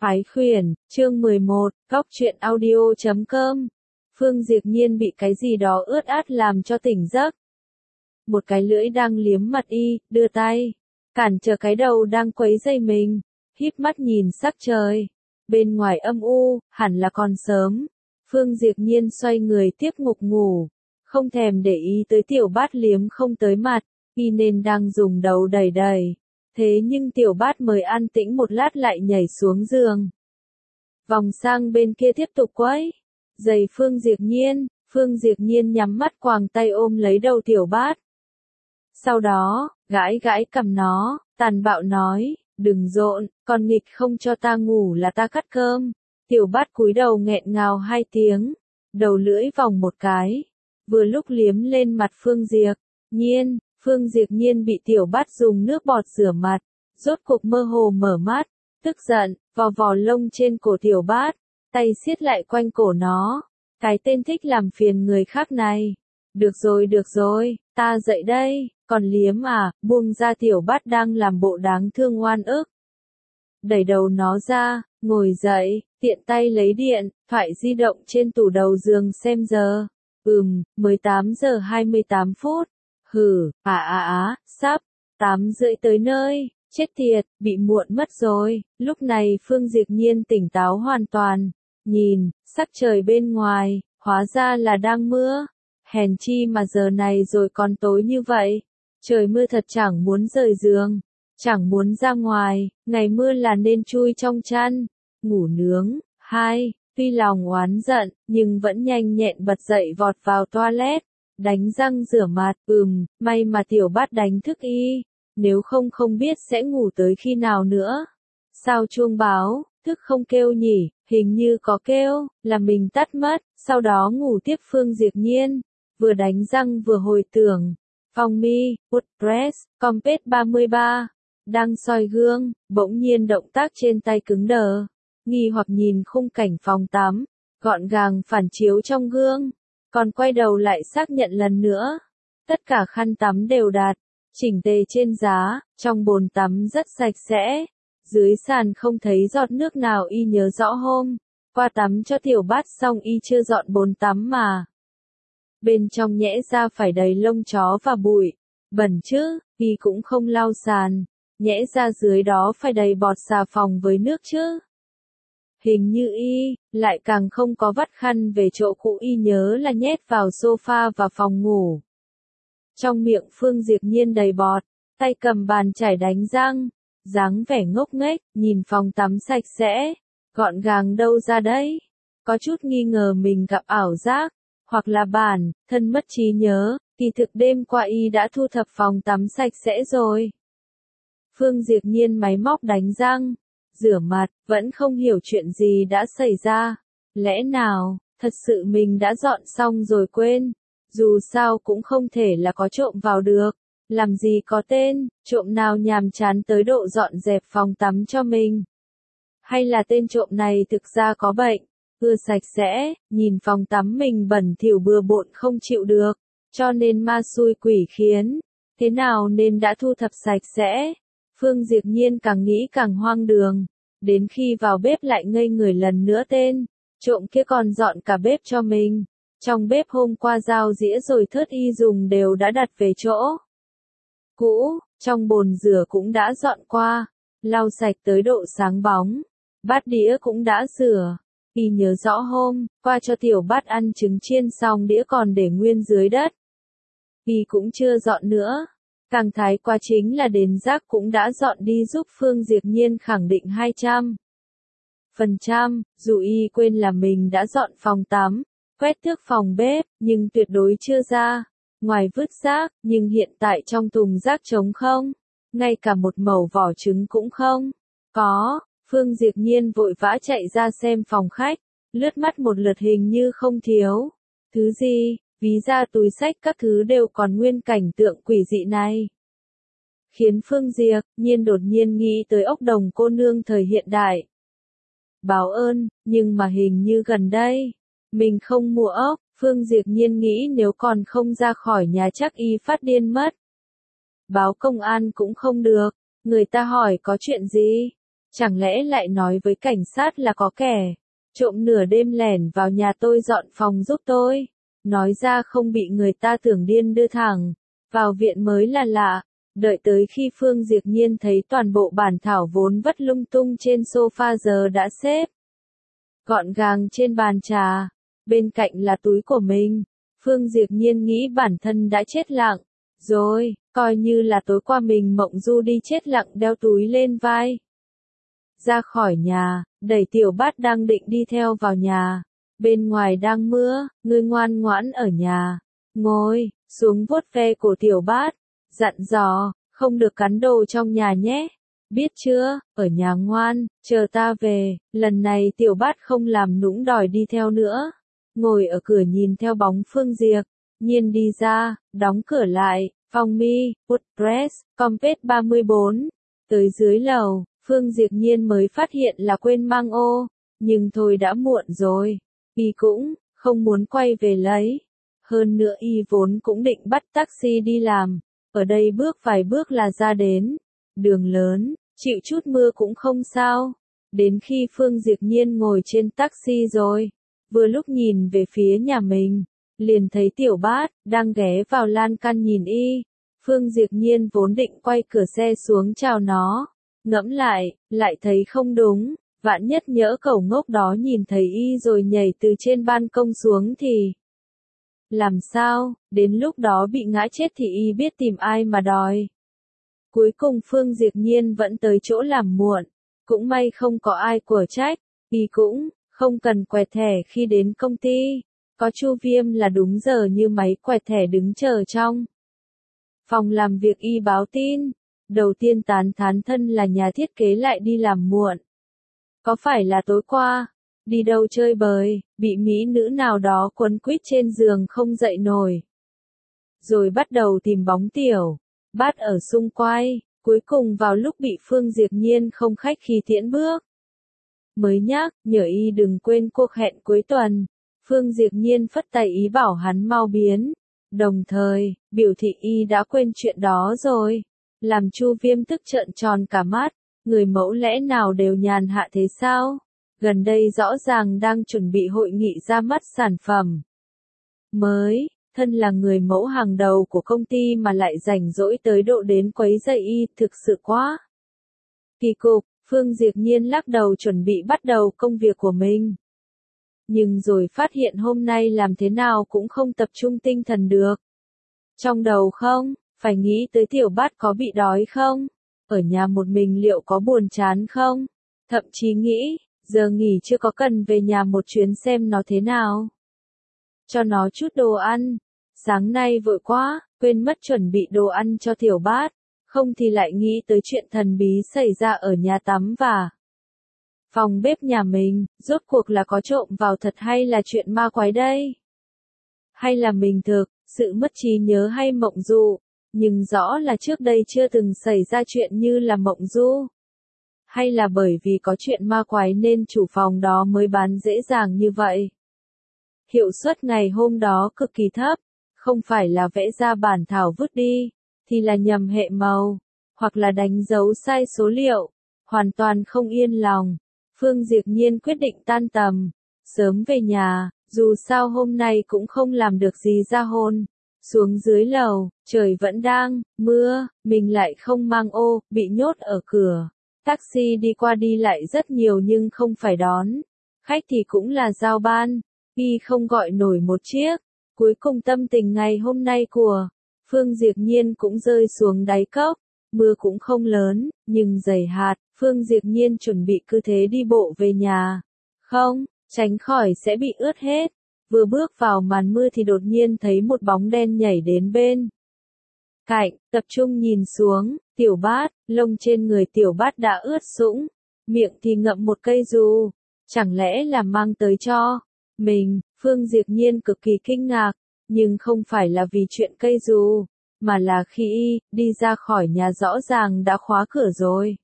Phái khuyển, chương 11, góc truyện audio.com. Phương Diệp Nhiên bị cái gì đó ướt át làm cho tỉnh giấc. Một cái lưỡi đang liếm mặt y, đưa tay, cản trở cái đầu đang quấy rầy mình, híp mắt nhìn sắc trời. Bên ngoài âm u, hẳn là còn sớm. Phương Diệp Nhiên xoay người tiếp ngục ngủ, không thèm để ý tới tiểu bát liếm không tới mặt, y nên đang dùng đầu đẩy đẩy. Thế nhưng tiểu bát mới an tĩnh một lát lại nhảy xuống giường. Vòng sang bên kia tiếp tục quấy. Giày Phương Diệp Nhiên nhắm mắt quàng tay ôm lấy đầu tiểu bát. Sau đó, gãi gãi cằm nó, tàn bạo nói, đừng rộn, còn nghịch không cho ta ngủ là ta cắt cơm. Tiểu bát cúi đầu nghẹn ngào 2 tiếng, đầu lưỡi vòng một cái, vừa lúc liếm lên mặt Phương Diệp Nhiên bị tiểu bát dùng nước bọt rửa mặt, rốt cuộc mơ hồ mở mắt, tức giận, vò vò lông trên cổ tiểu bát, tay siết lại quanh cổ nó, cái tên thích làm phiền người khác này. Được rồi, ta dậy đây, còn liếm à, buông ra tiểu bát đang làm bộ đáng thương oan ức. Đẩy đầu nó ra, ngồi dậy, tiện tay lấy điện thoại di động trên tủ đầu giường xem giờ. 18 giờ 28 phút. Sắp 8 rưỡi tới nơi, chết tiệt, bị muộn mất rồi. Lúc này Phương Diệp Nhiên tỉnh táo hoàn toàn, nhìn, sắc trời bên ngoài, hóa ra là đang mưa. Hèn chi mà giờ này rồi còn tối như vậy. Trời mưa thật chẳng muốn rời giường, chẳng muốn ra ngoài, ngày mưa là nên chui trong chăn, ngủ nướng. Tuy lòng oán giận, nhưng vẫn nhanh nhẹn bật dậy vọt vào toilet. Đánh răng rửa mặt, may mà tiểu bát đánh thức y, nếu không biết sẽ ngủ tới khi nào nữa. Sao chuông báo, thức không kêu nhỉ, hình như có kêu, là mình tắt mất, sau đó ngủ tiếp. Phương Diệp Nhiên, vừa đánh răng vừa hồi tưởng, phòng mi, WordPress, Compass 33, đang soi gương, bỗng nhiên động tác trên tay cứng đờ, nghi hoặc nhìn khung cảnh phòng tắm, gọn gàng phản chiếu trong gương. Còn quay đầu lại xác nhận lần nữa. Tất cả khăn tắm đều đạt, chỉnh tề trên giá, trong bồn tắm rất sạch sẽ. Dưới sàn không thấy giọt nước nào, y nhớ rõ hôm qua tắm cho tiểu bát xong y chưa dọn bồn tắm mà. Bên trong nhẽ ra phải đầy lông chó và bụi, bẩn chứ, y cũng không lau sàn, nhẽ ra dưới đó phải đầy bọt xà phòng với nước chứ. Hình như y, lại càng không có vắt khăn về chỗ cũ, y nhớ là nhét vào sofa và phòng ngủ. Trong miệng Phương Diệp Nhiên đầy bọt, tay cầm bàn chải đánh răng, dáng vẻ ngốc nghếch, nhìn phòng tắm sạch sẽ, gọn gàng đâu ra đấy. Có chút nghi ngờ mình gặp ảo giác, hoặc là bản thân mất trí nhớ, kỳ thực đêm qua y đã thu thập phòng tắm sạch sẽ rồi. Phương Diệp Nhiên máy móc đánh răng, rửa mặt, vẫn không hiểu chuyện gì đã xảy ra. Lẽ nào, thật sự mình đã dọn xong rồi quên? Dù sao cũng không thể là có trộm vào được. Làm gì có tên, trộm nào nhàm chán tới độ dọn dẹp phòng tắm cho mình? Hay là tên trộm này thực ra có bệnh, ưa sạch sẽ, nhìn phòng tắm mình bẩn thỉu bừa bộn không chịu được, cho nên ma xui quỷ khiến. Thế nào nên đã thu thập sạch sẽ? Phương Diệp Nhiên càng nghĩ càng hoang đường. Đến khi vào bếp lại ngây người lần nữa, tên trộm kia còn dọn cả bếp cho mình. Trong bếp hôm qua dao dĩa rồi thớt y dùng đều đã đặt về chỗ cũ, trong bồn rửa cũng đã dọn qua, lau sạch tới độ sáng bóng, bát đĩa cũng đã rửa. Y nhớ rõ hôm qua cho tiểu bát ăn trứng chiên xong đĩa còn để nguyên dưới đất. Y cũng chưa dọn nữa. Càng thái quá chính là đến rác cũng đã dọn đi, giúp Phương Diệp Nhiên khẳng định 200%, dù y quên là mình đã dọn phòng tắm, quét thước phòng bếp, nhưng tuyệt đối chưa ra ngoài vứt rác, nhưng hiện tại trong thùng rác trống không, ngay cả một mẩu vỏ trứng cũng không có. Phương Diệp Nhiên vội vã chạy ra xem phòng khách, lướt mắt một lượt hình như không thiếu thứ gì. Ví da, túi xách các thứ đều còn nguyên cảnh tượng quỷ dị này. Khiến Phương Diệp Nhiên đột nhiên nghĩ tới ốc đồng cô nương thời hiện đại. Báo ơn, nhưng mà hình như gần đây, mình không mua ốc. Phương Diệp Nhiên nghĩ nếu còn không ra khỏi nhà chắc y phát điên mất. Báo công an cũng không được, người ta hỏi có chuyện gì. Chẳng lẽ lại nói với cảnh sát là có kẻ trộm nửa đêm lẻn vào nhà tôi dọn phòng giúp tôi. Nói ra không bị người ta tưởng điên đưa thẳng vào viện mới là lạ. Đợi tới khi Phương Diệp Nhiên thấy toàn bộ bản thảo vốn vất lung tung trên sofa giờ đã xếp gọn gàng trên bàn trà, bên cạnh là túi của mình. Phương Diệp Nhiên nghĩ bản thân đã chết lặng rồi, coi như là tối qua mình mộng du đi chết lặng đeo túi lên vai. Ra khỏi nhà, đẩy Tiểu Bát đang định đi theo vào nhà. Bên ngoài đang mưa, ngươi ngoan ngoãn ở nhà. Ngồi xuống vuốt ve cổ Tiểu Bát, dặn dò, không được cắn đồ trong nhà nhé. Biết chưa, ở nhà ngoan, chờ ta về. Lần này Tiểu Bát không làm nũng đòi đi theo nữa. Ngồi ở cửa nhìn theo bóng Phương Diệp Nhiên đi ra, đóng cửa lại. Phong mi, Woodpress, Compass 34. Tới dưới lầu, Phương Diệp Nhiên mới phát hiện là quên mang ô. Nhưng thôi đã muộn rồi. Y cũng không muốn quay về lấy. Hơn nữa y vốn cũng định bắt taxi đi làm. Ở đây bước vài bước là ra đến. Đường lớn, chịu chút mưa cũng không sao. Đến khi Phương Diệp Nhiên ngồi trên taxi rồi, vừa lúc nhìn về phía nhà mình, liền thấy Tiểu Bát đang ghé vào lan can nhìn y. Phương Diệp Nhiên vốn định quay cửa xe xuống chào nó, ngẫm lại thấy không đúng. Vạn nhất nhỡ cẩu ngốc đó nhìn thấy y rồi nhảy từ trên ban công xuống thì làm sao, đến lúc đó bị ngã chết thì y biết tìm ai mà đòi. Cuối cùng Phương Diệp Nhiên vẫn tới chỗ làm muộn, cũng may không có ai của trách, y cũng không cần quẹt thẻ khi đến công ty. Có Chu Viêm là đúng giờ như máy quẹt thẻ đứng chờ trong phòng làm việc. Y báo tin, đầu tiên tán thán thân là nhà thiết kế lại đi làm muộn. Có phải là tối qua, đi đâu chơi bời, bị mỹ nữ nào đó quấn quýt trên giường không dậy nổi. Rồi bắt đầu tìm bóng Tiểu Bát ở xung quanh, cuối cùng vào lúc bị Phương Diệp Nhiên không khách khí tiễn bước. Mới nhắc, nhờ y đừng quên cuộc hẹn cuối tuần. Phương Diệp Nhiên phất tay ý bảo hắn mau biến. Đồng thời, biểu thị y đã quên chuyện đó rồi. Làm Chu Viêm tức trợn tròn cả mắt. Người mẫu lẽ nào đều nhàn hạ thế sao? Gần đây rõ ràng đang chuẩn bị hội nghị ra mắt sản phẩm mới, thân là người mẫu hàng đầu của công ty mà lại rảnh rỗi tới độ đến quấy rầy y, thực sự quá kỳ cục. Phương Diệp Nhiên lắc đầu chuẩn bị bắt đầu công việc của mình. Nhưng rồi phát hiện hôm nay làm thế nào cũng không tập trung tinh thần được. Trong đầu không, phải nghĩ tới Tiểu Bát có bị đói không? Ở nhà một mình liệu có buồn chán không? Thậm chí nghĩ, giờ nghỉ chưa có cần về nhà một chuyến xem nó thế nào. Cho nó chút đồ ăn. Sáng nay vội quá, quên mất chuẩn bị đồ ăn cho Tiểu Bát. Không thì lại nghĩ tới chuyện thần bí xảy ra ở nhà tắm và phòng bếp nhà mình. Rốt cuộc là có trộm vào thật hay là chuyện ma quái đây? Hay là mình thực sự mất trí nhớ hay mộng du? Nhưng rõ là trước đây chưa từng xảy ra chuyện như là mộng du. Hay là bởi vì có chuyện ma quái nên chủ phòng đó mới bán dễ dàng như vậy? Hiệu suất ngày hôm đó cực kỳ thấp. Không phải là vẽ ra bản thảo vứt đi, thì là nhầm hệ màu, hoặc là đánh dấu sai số liệu. Hoàn toàn không yên lòng. Phương Diệp Nhiên quyết định tan tầm, sớm về nhà, dù sao hôm nay cũng không làm được gì ra hôn. Xuống dưới lầu, trời vẫn đang mưa, mình lại không mang ô, bị nhốt ở cửa. Taxi đi qua đi lại rất nhiều nhưng không phải đón khách thì cũng là giao ban, y không gọi nổi một chiếc. Cuối cùng tâm tình ngày hôm nay của Phương Diệp Nhiên cũng rơi xuống đáy cốc. Mưa cũng không lớn, nhưng dày hạt. Phương Diệp Nhiên chuẩn bị cứ thế đi bộ về nhà. Không, tránh khỏi sẽ bị ướt hết. Vừa bước vào màn mưa thì đột nhiên thấy một bóng đen nhảy đến bên cạnh, tập trung nhìn xuống. Tiểu Bát, lông trên người Tiểu Bát đã ướt sũng, miệng thì ngậm một cây dù. Chẳng lẽ là mang tới cho mình? Phương Diệp Nhiên cực kỳ kinh ngạc, nhưng không phải là vì chuyện cây dù, mà là khi y đi ra khỏi nhà rõ ràng đã khóa cửa rồi.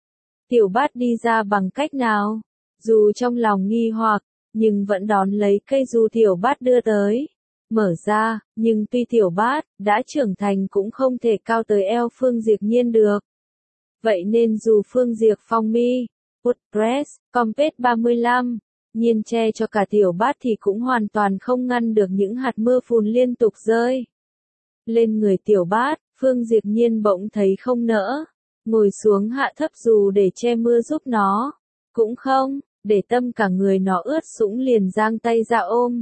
Tiểu Bát đi ra bằng cách nào? Dù trong lòng nghi hoặc, nhưng vẫn đón lấy cây dù Tiểu Bát đưa tới. Mở ra, nhưng tuy Tiểu Bát đã trưởng thành cũng không thể cao tới eo Phương Diệp Nhiên được. Vậy nên dù Phương Diệp Phong mi, WordPress, Compet 35. Nhiên che cho cả tiểu bát thì cũng hoàn toàn không ngăn được những hạt mưa phùn liên tục rơi lên người tiểu bát. Phương Diệp Nhiên bỗng thấy không nỡ ngồi xuống hạ thấp dù để che mưa giúp nó, cũng không, để tâm cả người nó ướt sũng liền giang tay ra ôm.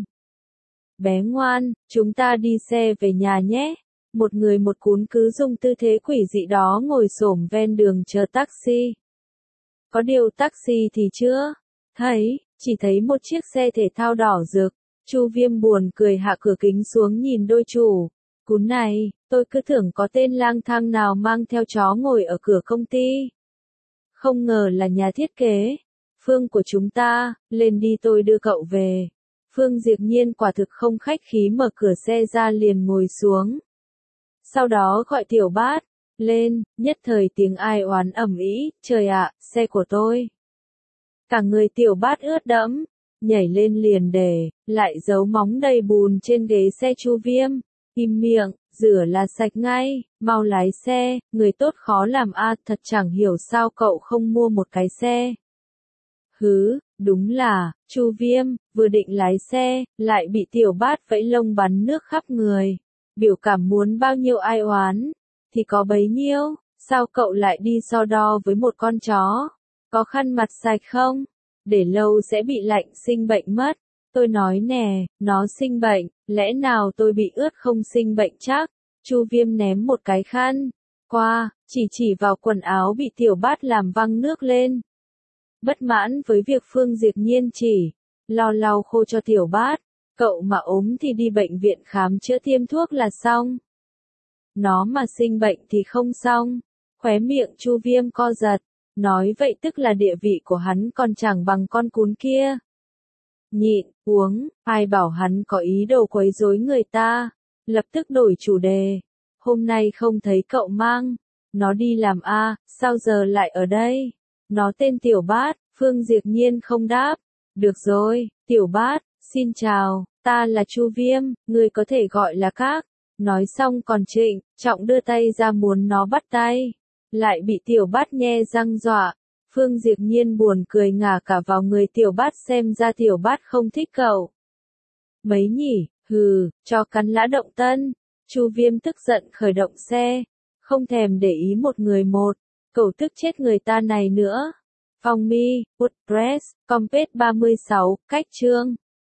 Bé ngoan, chúng ta đi xe về nhà nhé. Một người một cún cứ dùng tư thế quỷ dị đó ngồi xổm ven đường chờ taxi. Có điều taxi thì chưa thấy, chỉ thấy một chiếc xe thể thao đỏ rực. Chu Viêm buồn cười hạ cửa kính xuống nhìn đôi chủ cún này, tôi cứ tưởng có tên lang thang nào mang theo chó ngồi ở cửa công ty. Không ngờ là nhà thiết kế. Phương của chúng ta, lên đi tôi đưa cậu về. Phương Diệp Nhiên quả thực không khách khí mở cửa xe ra liền ngồi xuống. Sau đó gọi tiểu bát lên, nhất thời tiếng ai oán ầm ĩ, trời ạ, xe của tôi. Cả người tiểu bát ướt đẫm, nhảy lên liền để lại dấu móng đầy bùn trên ghế xe Chu Viêm. Im miệng, rửa là sạch ngay, mau lái xe, người tốt khó làm a, thật chẳng hiểu sao cậu không mua một cái xe. Hứ, đúng là, Chu Viêm, vừa định lái xe, lại bị tiểu bát vẫy lông bắn nước khắp người. Biểu cảm muốn bao nhiêu ai oán, thì có bấy nhiêu, sao cậu lại đi so đo với một con chó? Có khăn mặt sạch không? Để lâu sẽ bị lạnh sinh bệnh mất. Tôi nói nè, nó sinh bệnh, lẽ nào tôi bị ướt không sinh bệnh chắc? Chu Viêm ném một cái khăn qua, chỉ vào quần áo bị tiểu bát làm văng nước lên. Bất mãn với việc Phương Diệp Nhiên chỉ lau khô cho tiểu bát, cậu mà ốm thì đi bệnh viện khám chữa tiêm thuốc là xong. Nó mà sinh bệnh thì không xong. Khóe miệng Chu Viêm co giật, nói vậy tức là địa vị của hắn còn chẳng bằng con cún kia. Nhịn, uống, ai bảo hắn có ý đồ quấy rối người ta. Lập tức đổi chủ đề. Hôm nay không thấy cậu mang nó đi làm a, sao giờ lại ở đây? Nó tên Tiểu Bát. Phương Diệp Nhiên không đáp. Được rồi, Tiểu Bát, xin chào, ta là Chu Viêm, người có thể gọi là các. Nói xong còn trịnh trọng đưa tay ra muốn nó bắt tay, lại bị Tiểu Bát nhe răng dọa. Phương Diệp Nhiên buồn cười ngả cả vào người Tiểu Bát, xem ra Tiểu Bát không thích cậu. Mấy nhỉ, hừ, cho cắn lã động tân. Chu Viêm tức giận khởi động xe, không thèm để ý một người một, cậu tức chết người ta này nữa. Phong Mi, WordPress, Compet 36, cách chương.